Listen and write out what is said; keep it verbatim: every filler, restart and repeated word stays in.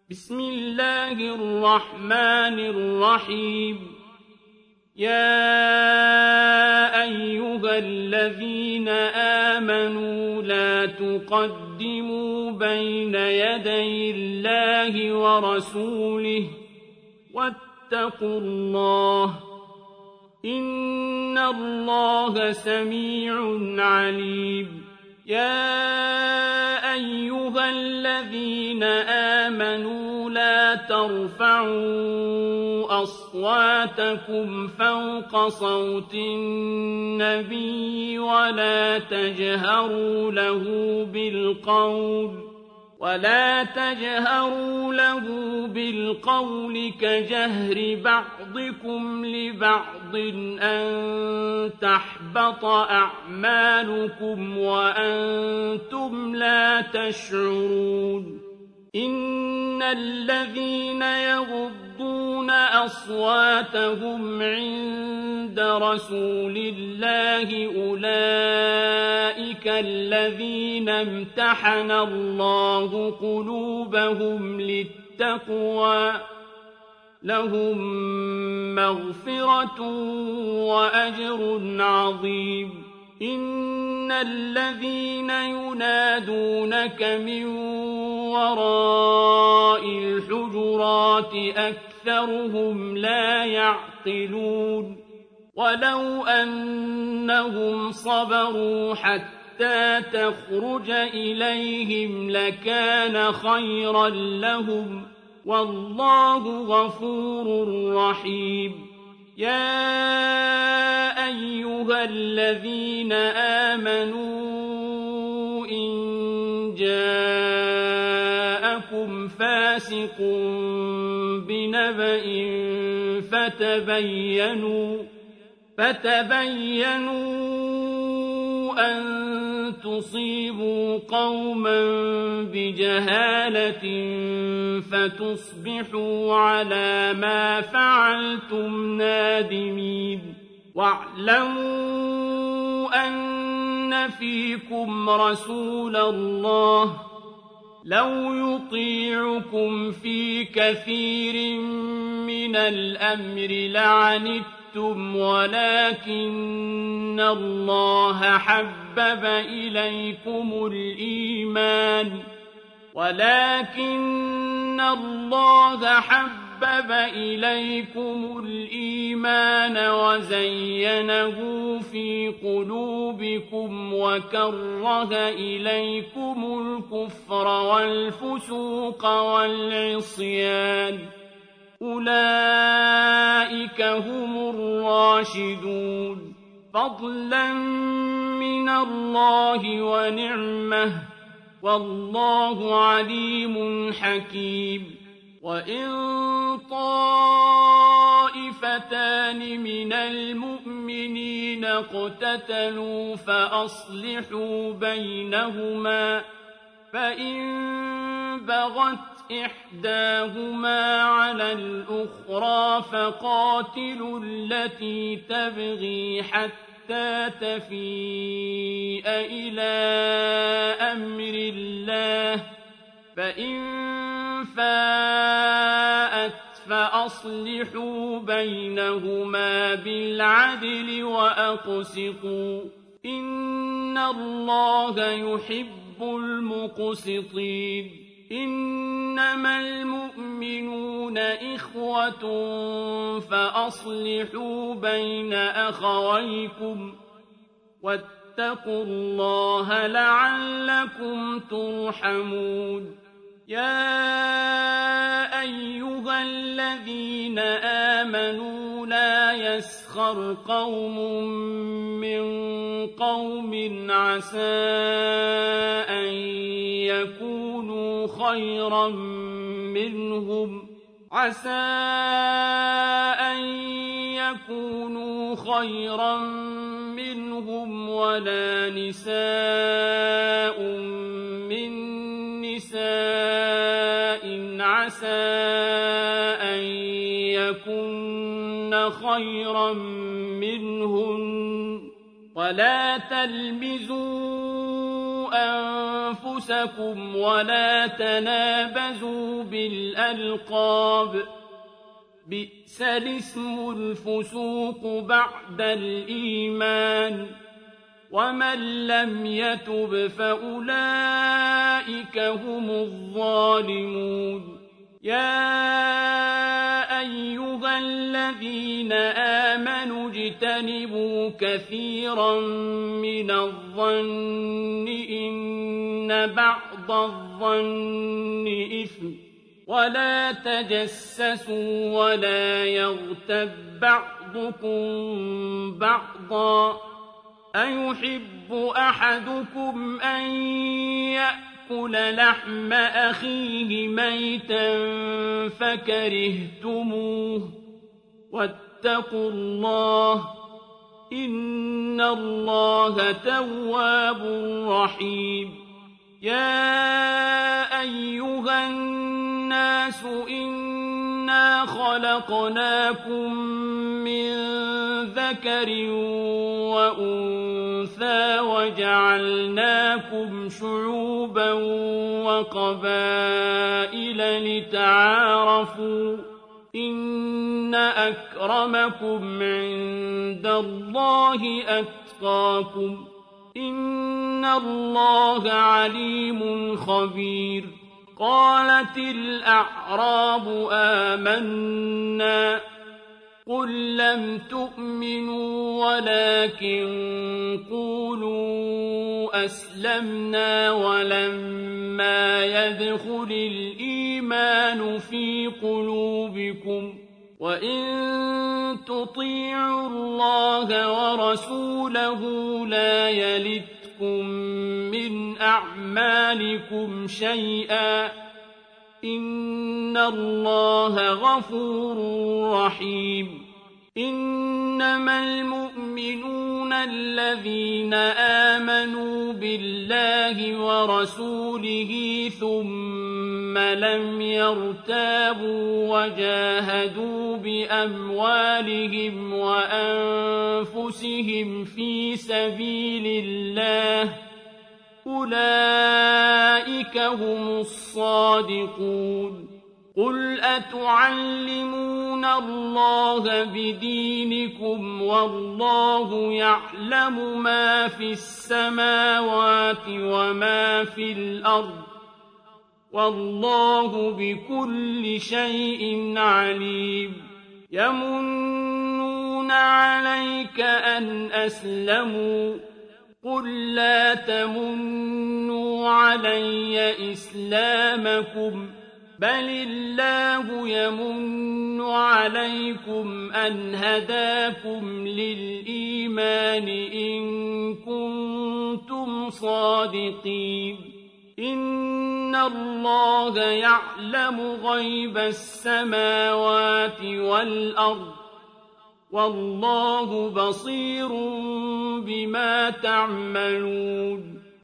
بسم الله الرحمن الرحيم يا أيها الذين آمنوا لا تقدموا بين يدي الله ورسوله واتقوا الله إن الله سميع عليم يا أيها الذين آمنوا لا ترفعوا أصواتكم فوق صوت النبي ولا تجهروا له بالقول ولا تجهروا له بالقول كجهر بعضكم لبعض أن تحبط أعمالكم وأنتم لا تشعرون إن الذين يغضون أصواتهم عند رسول الله أولئك الذين امتحن الله قلوبهم للتقوى لهم مغفرة وأجر عظيم إن الذين ينادونك من وراء الحجرات أكثرهم لا يعقلون ولو أنهم صبروا حتى تخرج إليهم لكان خيرا لهم والله غفور رحيم يا أيها الذين آمنوا إن جاءكم فاسق بنبأ فتبينوا فتبينوا أن تصيبوا قوما بجهالة فتصبحوا على ما فعلتم نادمين واعلموا أن فيكم رسول الله لو يطيعكم في كثير من الأمر لعنتم ولكن الله حبب إليكم الإيمان ولكن الله حبب إليكم الإيمان وزينه في قلوبكم وكره إليكم الكفر والفسوق والعصيان أولئك هم الراشدون فضلا من الله ونعمه والله عليم حكيم وإن طائفتان من المؤمنين اقتتلوا فأصلحوا بينهما فإن بغت إحداهما على الأخرى فقاتلوا التي تبغي حتى تفيء إلى أمر الله فإن فاءت فأصلحوا بينهما بالعدل وأقسطوا إن الله يحب المقسطين إنما المؤمنون إخوة فأصلحوا بين أخويكم واتقوا الله لعلكم ترحمون يا أيها الذين آمنوا لا يسخر قوم من قوم عسى أن يكونوا خيرا منهم عسى أن يكونوا خيرا منهم ولا نساء من نساء عسى أن يكن خيرا منهن ولا تلمزوا أنفسكم ولا تنابزوا بالألقاب بئس الاسم الفسوق بعد الإيمان ومن لم يتب فأولئك هم الظالمون يا أيها الذين آمنوا اجتنبوا كثيرا من الظن إن بعض الظن إثم ولا تجسسوا ولا يغتب بعضكم بعضا أيحب أحدكم أن يأكل لحم أخيه ميتا فكرهتموه واتقوا الله إن الله تواب رحيم يا أيها الناس إنا خلقناكم من ذكر وأنثى وجعلناكم شعوبا وقبائل لتعارفوا إن أكرمكم عند الله أتقاكم إن الله عليم خبير قالت الأعراب آمنا قل لم تؤمنوا ولكن قولوا أسلمنا ولما يدخل الإيمان في قلوبكم وإن تطيعوا الله ورسوله لا يلتكم من أعمالكم شيئا إن الله غفور رحيم إنما المؤمنون الذين آمنوا بالله ورسوله ثم لم يرتابوا وجاهدوا بأموالهم وأنفسهم في سبيل الله أولئك هم الصادقون قل أتعلمون الله بدينكم والله يعلم ما في السماوات وما في الأرض والله بكل شيء عليم يمنون عليك أن أسلموا قل لا تمنوا علي إسلامكم بل الله يمن عليكم أن هداكم للإيمان إن كنتم صادقين إن الله يعلم غيب السماوات والأرض والله بصير بما تعملون